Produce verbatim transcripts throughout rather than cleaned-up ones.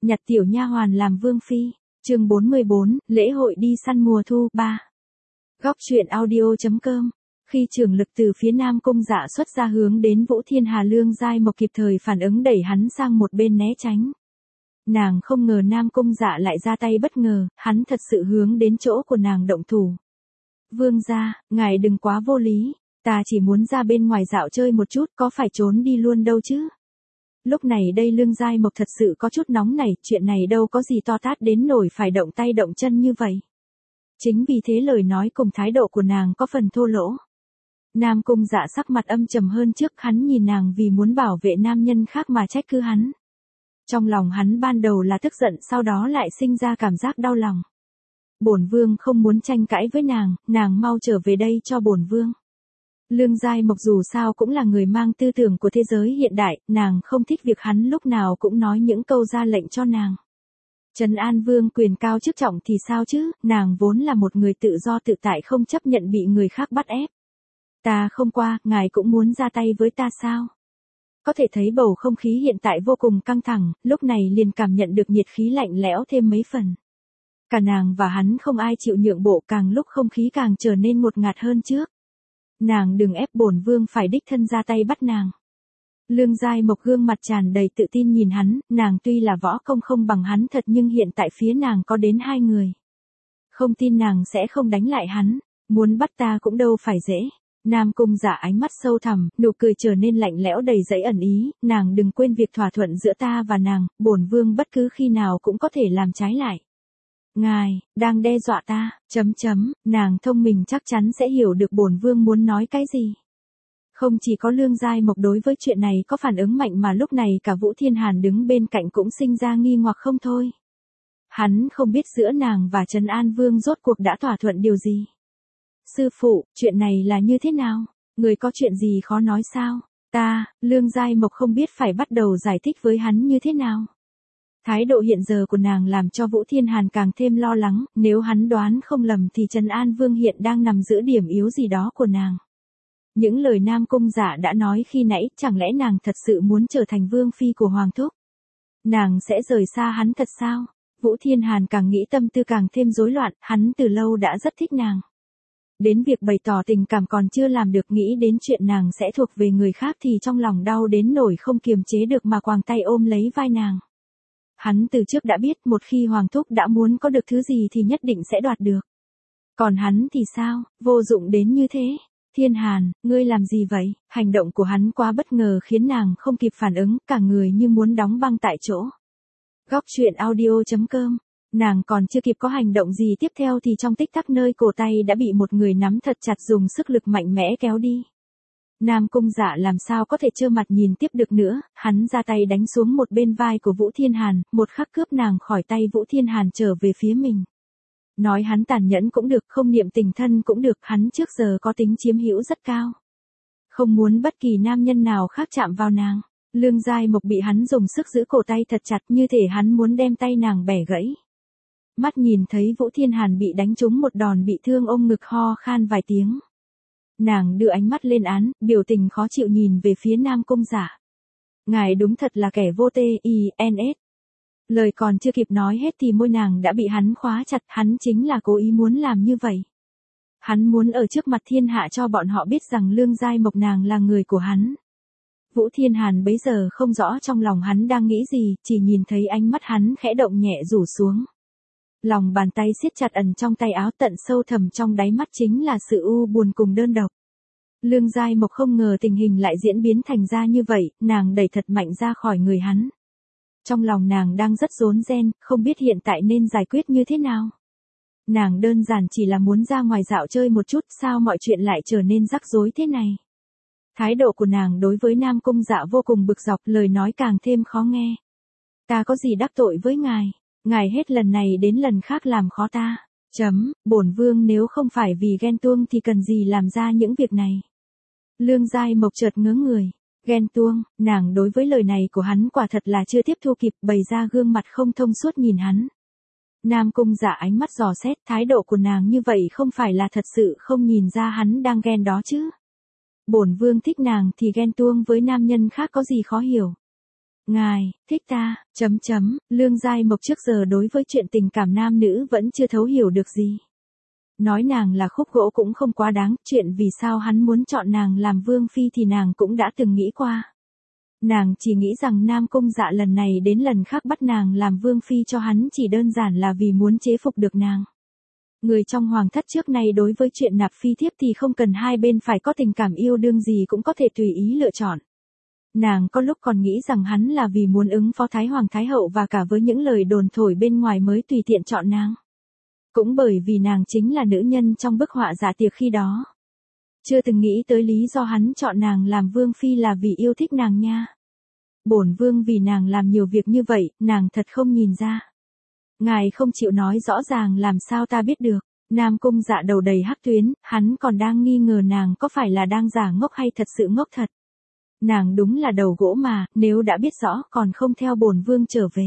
Nhặt tiểu nha hoàn làm vương phi. Chương bốn mươi bốn, lễ hội đi săn mùa thu ba. Góc truyện audio.com. Khi trưởng lực từ phía Nam Cung Dạ xuất ra hướng đến Vũ Thiên Hà, Lương Giai Mộc kịp thời phản ứng đẩy hắn sang một bên né tránh. Nàng không ngờ Nam Cung Dạ lại ra tay bất ngờ, hắn thật sự hướng đến chỗ của nàng động thủ. Vương gia, ngài đừng quá vô lý, ta chỉ muốn ra bên ngoài dạo chơi một chút, có phải trốn đi luôn đâu chứ. Lúc này đây Lương Giai Mộc thật sự có chút nóng nảy, chuyện này đâu có gì to tát đến nổi phải động tay động chân như vậy. Chính vì thế lời nói cùng thái độ của nàng có phần thô lỗ. Nam Cung Dạ sắc mặt âm trầm hơn trước, hắn nhìn nàng vì muốn bảo vệ nam nhân khác mà trách cứ hắn. Trong lòng hắn ban đầu là tức giận, sau đó lại sinh ra cảm giác đau lòng. Bổn vương không muốn tranh cãi với nàng, nàng mau trở về đây cho bổn vương. Lương Giai Mộc dù sao cũng là người mang tư tưởng của thế giới hiện đại, nàng không thích việc hắn lúc nào cũng nói những câu ra lệnh cho nàng. Trấn An vương quyền cao chức trọng thì sao chứ, nàng vốn là một người tự do tự tại, không chấp nhận bị người khác bắt ép. Ta không qua, ngài cũng muốn ra tay với ta sao? Có thể thấy bầu không khí hiện tại vô cùng căng thẳng, lúc này liền cảm nhận được nhiệt khí lạnh lẽo thêm mấy phần. Cả nàng và hắn không ai chịu nhượng bộ, càng lúc không khí càng trở nên ngột ngạt hơn trước. Nàng đừng ép bổn vương phải đích thân ra tay bắt nàng. Lương Giai Mộc gương mặt tràn đầy tự tin nhìn hắn, nàng tuy là võ công không bằng hắn thật nhưng hiện tại phía nàng có đến hai người. Không tin nàng sẽ không đánh lại hắn, muốn bắt ta cũng đâu phải dễ. Nam Cung Dạ ánh mắt sâu thẳm, nụ cười trở nên lạnh lẽo đầy dẫy ẩn ý, nàng đừng quên việc thỏa thuận giữa ta và nàng, bổn vương bất cứ khi nào cũng có thể làm trái lại. Ngài, đang đe dọa ta, chấm chấm, nàng thông minh chắc chắn sẽ hiểu được bổn vương muốn nói cái gì. Không chỉ có Lương Giai Mộc đối với chuyện này có phản ứng mạnh mà lúc này cả Vũ Thiên Hàn đứng bên cạnh cũng sinh ra nghi hoặc không thôi. Hắn không biết giữa nàng và Trấn An Vương rốt cuộc đã thỏa thuận điều gì. Sư phụ, chuyện này là như thế nào? Người có chuyện gì khó nói sao? Ta, Lương Giai Mộc không biết phải bắt đầu giải thích với hắn như thế nào. Thái độ hiện giờ của nàng làm cho Vũ Thiên Hàn càng thêm lo lắng, nếu hắn đoán không lầm thì Trấn An Vương hiện đang nằm giữa điểm yếu gì đó của nàng. Những lời Nam Cung Dạ đã nói khi nãy, chẳng lẽ nàng thật sự muốn trở thành vương phi của Hoàng Thúc? Nàng sẽ rời xa hắn thật sao? Vũ Thiên Hàn càng nghĩ tâm tư càng thêm rối loạn, hắn từ lâu đã rất thích nàng. Đến việc bày tỏ tình cảm còn chưa làm được, nghĩ đến chuyện nàng sẽ thuộc về người khác thì trong lòng đau đến nỗi không kiềm chế được mà quàng tay ôm lấy vai nàng. Hắn từ trước đã biết một khi Hoàng Thúc đã muốn có được thứ gì thì nhất định sẽ đoạt được. Còn hắn thì sao, vô dụng đến như thế. Thiên Hàn, ngươi làm gì vậy? Hành động của hắn quá bất ngờ khiến nàng không kịp phản ứng, cả người như muốn đóng băng tại chỗ. Góc truyện audio.com. Nàng còn chưa kịp có hành động gì tiếp theo thì trong tích tắc nơi cổ tay đã bị một người nắm thật chặt, dùng sức lực mạnh mẽ kéo đi. Nam Cung Dạ làm sao có thể trơ mặt nhìn tiếp được nữa, hắn ra tay đánh xuống một bên vai của Vũ Thiên Hàn, một khắc cướp nàng khỏi tay Vũ Thiên Hàn trở về phía mình. Nói hắn tàn nhẫn cũng được, không niệm tình thân cũng được, hắn trước giờ có tính chiếm hữu rất cao. Không muốn bất kỳ nam nhân nào khác chạm vào nàng. Lương Giai Mộc bị hắn dùng sức giữ cổ tay thật chặt, như thể hắn muốn đem tay nàng bẻ gãy. Mắt nhìn thấy Vũ Thiên Hàn bị đánh trúng một đòn bị thương, ôm ngực ho khan vài tiếng. Nàng đưa ánh mắt lên án, biểu tình khó chịu nhìn về phía Nam Cung Dạ. Ngài đúng thật là kẻ vô tê, i, n s. Lời còn chưa kịp nói hết thì môi nàng đã bị hắn khóa chặt, hắn chính là cố ý muốn làm như vậy. Hắn muốn ở trước mặt thiên hạ cho bọn họ biết rằng Lương Giai Mộc nàng là người của hắn. Vũ Thiên Hàn bấy giờ không rõ trong lòng hắn đang nghĩ gì, chỉ nhìn thấy ánh mắt hắn khẽ động nhẹ rủ xuống. Lòng bàn tay siết chặt ẩn trong tay áo, tận sâu thẳm trong đáy mắt chính là sự u buồn cùng đơn độc. Lương Giai Mộc không ngờ tình hình lại diễn biến thành ra như vậy, nàng đẩy thật mạnh ra khỏi người hắn. Trong lòng nàng đang rất rối ren, không biết hiện tại nên giải quyết như thế nào. Nàng đơn giản chỉ là muốn ra ngoài dạo chơi một chút, sao mọi chuyện lại trở nên rắc rối thế này. Thái độ của nàng đối với Nam Cung Dạ vô cùng bực dọc, lời nói càng thêm khó nghe. Ta có gì đắc tội với ngài? Ngài hết lần này đến lần khác làm khó ta. Chấm, bổn vương nếu không phải vì ghen tuông thì cần gì làm ra những việc này. Lương Giai Mộc chợt ngớ người. Ghen tuông, nàng đối với lời này của hắn quả thật là chưa tiếp thu kịp, bày ra gương mặt không thông suốt nhìn hắn. Nam Cung Dạ ánh mắt dò xét, thái độ của nàng như vậy không phải là thật sự không nhìn ra hắn đang ghen đó chứ. Bổn vương thích nàng thì ghen tuông với nam nhân khác có gì khó hiểu. Ngài, thích ta, chấm chấm, Lương Giai Mộc trước giờ đối với chuyện tình cảm nam nữ vẫn chưa thấu hiểu được gì. Nói nàng là khúc gỗ cũng không quá đáng, chuyện vì sao hắn muốn chọn nàng làm vương phi thì nàng cũng đã từng nghĩ qua. Nàng chỉ nghĩ rằng Nam Cung Dạ lần này đến lần khác bắt nàng làm vương phi cho hắn chỉ đơn giản là vì muốn chế phục được nàng. Người trong hoàng thất trước nay đối với chuyện nạp phi thiếp thì không cần hai bên phải có tình cảm yêu đương gì cũng có thể tùy ý lựa chọn. Nàng có lúc còn nghĩ rằng hắn là vì muốn ứng phó Thái Hoàng Thái Hậu và cả với những lời đồn thổi bên ngoài mới tùy tiện chọn nàng. Cũng bởi vì nàng chính là nữ nhân trong bức họa dạ tiệc khi đó. Chưa từng nghĩ tới lý do hắn chọn nàng làm vương phi là vì yêu thích nàng nha. Bổn vương vì nàng làm nhiều việc như vậy, nàng thật không nhìn ra. Ngài không chịu nói rõ ràng làm sao ta biết được. Nam Cung Dạ đầu đầy hắc tuyến, hắn còn đang nghi ngờ nàng có phải là đang giả ngốc hay thật sự ngốc thật. Nàng đúng là đầu gỗ mà, nếu đã biết rõ còn không theo bổn vương trở về.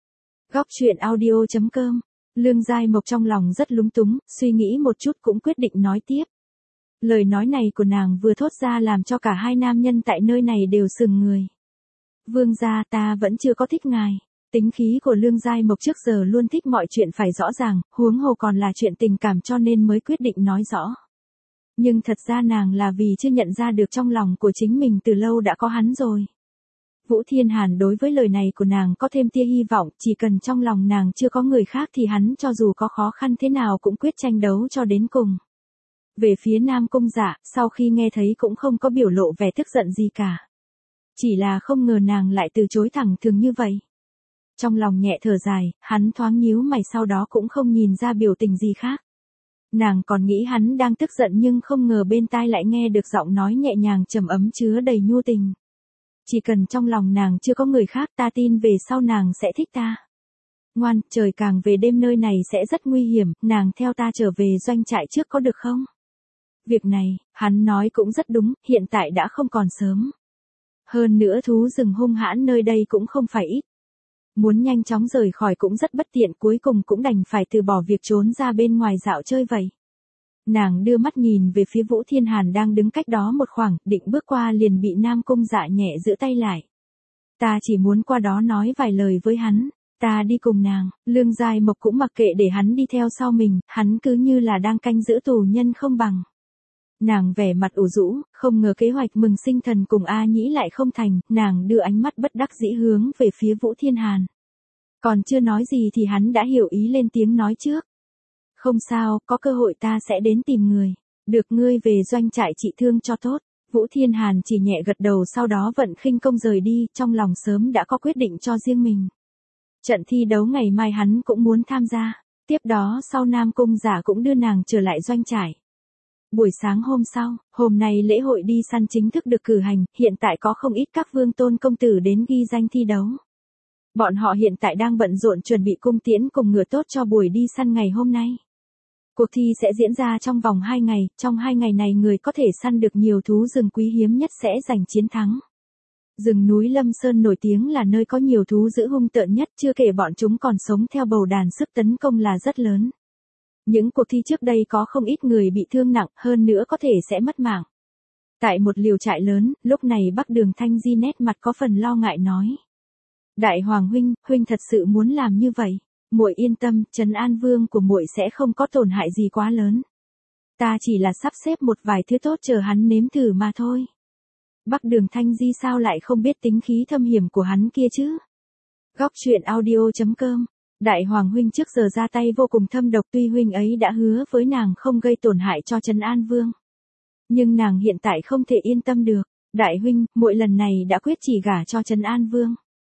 Góc truyện audio chấm com. Lương Giai Mộc trong lòng rất lúng túng, suy nghĩ một chút cũng quyết định nói tiếp. Lời nói này của nàng vừa thốt ra làm cho cả hai nam nhân tại nơi này đều sừng người. Vương gia, ta vẫn chưa có thích ngài. Tính khí của Lương Giai Mộc trước giờ luôn thích mọi chuyện phải rõ ràng, huống hồ còn là chuyện tình cảm cho nên mới quyết định nói rõ. Nhưng thật ra nàng là vì chưa nhận ra được trong lòng của chính mình từ lâu đã có hắn rồi. Vũ Thiên Hàn đối với lời này của nàng có thêm tia hy vọng, chỉ cần trong lòng nàng chưa có người khác thì hắn cho dù có khó khăn thế nào cũng quyết tranh đấu cho đến cùng. Về phía Nam Cung Dạ, sau khi nghe thấy cũng không có biểu lộ vẻ tức giận gì cả. Chỉ là không ngờ nàng lại từ chối thẳng thừng như vậy. Trong lòng nhẹ thở dài, hắn thoáng nhíu mày sau đó cũng không nhìn ra biểu tình gì khác. Nàng còn nghĩ hắn đang tức giận nhưng không ngờ bên tai lại nghe được giọng nói nhẹ nhàng trầm ấm chứa đầy nhu tình. Chỉ cần trong lòng nàng chưa có người khác ta tin về sau nàng sẽ thích ta. Ngoan, trời càng về đêm nơi này sẽ rất nguy hiểm, nàng theo ta trở về doanh trại trước có được không? Việc này, hắn nói cũng rất đúng, hiện tại đã không còn sớm. Hơn nữa thú rừng hung hãn nơi đây cũng không phải ít. Muốn nhanh chóng rời khỏi cũng rất bất tiện, cuối cùng cũng đành phải từ bỏ việc trốn ra bên ngoài dạo chơi vậy. Nàng đưa mắt nhìn về phía Vũ Thiên Hàn đang đứng cách đó một khoảng, định bước qua liền bị Nam Cung Dạ nhẹ giữ tay lại. Ta chỉ muốn qua đó nói vài lời với hắn, ta đi cùng nàng. Lương Giai Mộc cũng mặc kệ để hắn đi theo sau mình, hắn cứ như là đang canh giữ tù nhân không bằng. Nàng vẻ mặt ủ rũ, không ngờ kế hoạch mừng sinh thần cùng A Nhĩ lại không thành, nàng đưa ánh mắt bất đắc dĩ hướng về phía Vũ Thiên Hàn. Còn chưa nói gì thì hắn đã hiểu ý lên tiếng nói trước. Không sao, có cơ hội ta sẽ đến tìm người. Được, ngươi về doanh trại trị thương cho tốt. Vũ Thiên Hàn chỉ nhẹ gật đầu sau đó vận khinh công rời đi, trong lòng sớm đã có quyết định cho riêng mình. Trận thi đấu ngày mai hắn cũng muốn tham gia. Tiếp đó sau Nam Cung Dạ cũng đưa nàng trở lại doanh trại. Buổi sáng hôm sau, hôm nay lễ hội đi săn chính thức được cử hành, hiện tại có không ít các vương tôn công tử đến ghi danh thi đấu. Bọn họ hiện tại đang bận rộn chuẩn bị cung tiễn cùng ngựa tốt cho buổi đi săn ngày hôm nay. Cuộc thi sẽ diễn ra trong vòng hai ngày, trong hai ngày này người có thể săn được nhiều thú rừng quý hiếm nhất sẽ giành chiến thắng. Rừng núi Lâm Sơn nổi tiếng là nơi có nhiều thú dữ hung tợn nhất, chưa kể bọn chúng còn sống theo bầu đàn, sức tấn công là rất lớn. Những cuộc thi trước đây có không ít người bị thương nặng, hơn nữa có thể sẽ mất mạng. Tại một liều trại lớn, lúc này Bắc Đường Thanh Di nét mặt có phần lo ngại nói. Đại Hoàng huynh, huynh thật sự muốn làm như vậy. Muội yên tâm, trấn an vương của muội sẽ không có tổn hại gì quá lớn. Ta chỉ là sắp xếp một vài thứ tốt chờ hắn nếm thử mà thôi. Bắc Đường Thanh Di sao lại không biết tính khí thâm hiểm của hắn kia chứ? Góc truyện audio chấm com. Đại Hoàng huynh trước giờ ra tay vô cùng thâm độc, tuy huynh ấy đã hứa với nàng không gây tổn hại cho trấn an vương. Nhưng nàng hiện tại không thể yên tâm được. Đại huynh, muội lần này đã quyết chỉ gả cho trấn an vương.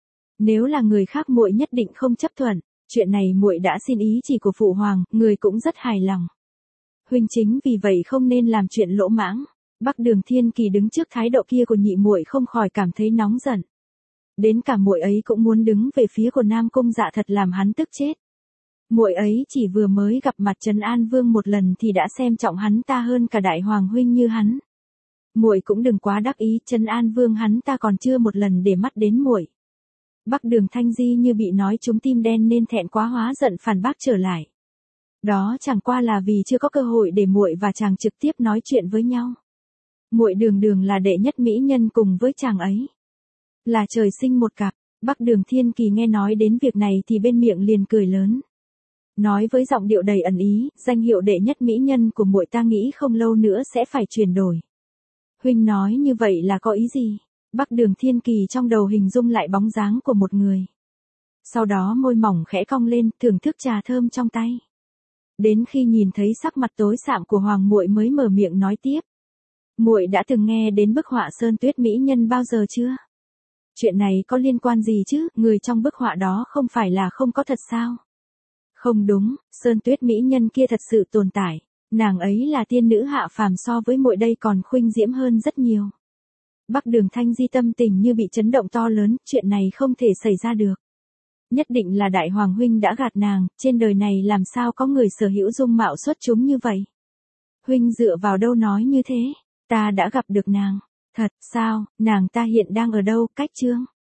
Nếu là người khác muội nhất định không chấp thuận. Chuyện này muội đã xin ý chỉ của phụ hoàng, người cũng rất hài lòng. Huynh chính vì vậy không nên làm chuyện lỗ mãng. Bắc Đường Thiên Kỳ đứng trước thái độ kia của nhị muội không khỏi cảm thấy nóng giận. Đến cả muội ấy cũng muốn đứng về phía của Nam Cung Dạ, thật làm hắn tức chết. Muội ấy chỉ vừa mới gặp mặt Trấn An Vương một lần thì đã xem trọng hắn ta hơn cả Đại Hoàng huynh như hắn. Muội cũng đừng quá đắc ý, Trấn An Vương hắn ta còn chưa một lần để mắt đến muội. Bắc Đường Thanh Di như bị nói trúng tim đen nên thẹn quá hóa giận phản bác trở lại. Đó chẳng qua là vì chưa có cơ hội để muội và chàng trực tiếp nói chuyện với nhau. Muội đường đường là đệ nhất mỹ nhân cùng với chàng ấy. Là trời sinh một cặp, Bắc Đường Thiên Kỳ nghe nói đến việc này thì bên miệng liền cười lớn. Nói với giọng điệu đầy ẩn ý, danh hiệu đệ nhất mỹ nhân của muội ta nghĩ không lâu nữa sẽ phải chuyển đổi. Huynh nói như vậy là có ý gì? Bắc Đường Thiên Kỳ trong đầu hình dung lại bóng dáng của một người. Sau đó môi mỏng khẽ cong lên, thưởng thức trà thơm trong tay. Đến khi nhìn thấy sắc mặt tối sạm của Hoàng muội mới mở miệng nói tiếp. Muội đã từng nghe đến bức họa Sơn Tuyết mỹ nhân bao giờ chưa? Chuyện này có liên quan gì chứ, người trong bức họa đó không phải là không có thật sao? Không đúng, Sơn Tuyết mỹ nhân kia thật sự tồn tại, nàng ấy là tiên nữ hạ phàm so với muội đây còn khuynh diễm hơn rất nhiều. Bắc Đường Thanh Di tâm tình như bị chấn động to lớn, chuyện này không thể xảy ra được. Nhất định là Đại Hoàng huynh đã gạt nàng, trên đời này làm sao có người sở hữu dung mạo xuất chúng như vậy? Huynh dựa vào đâu nói như thế? Ta đã gặp được nàng. Thật sao, nàng ta hiện đang ở đâu? Cách Trương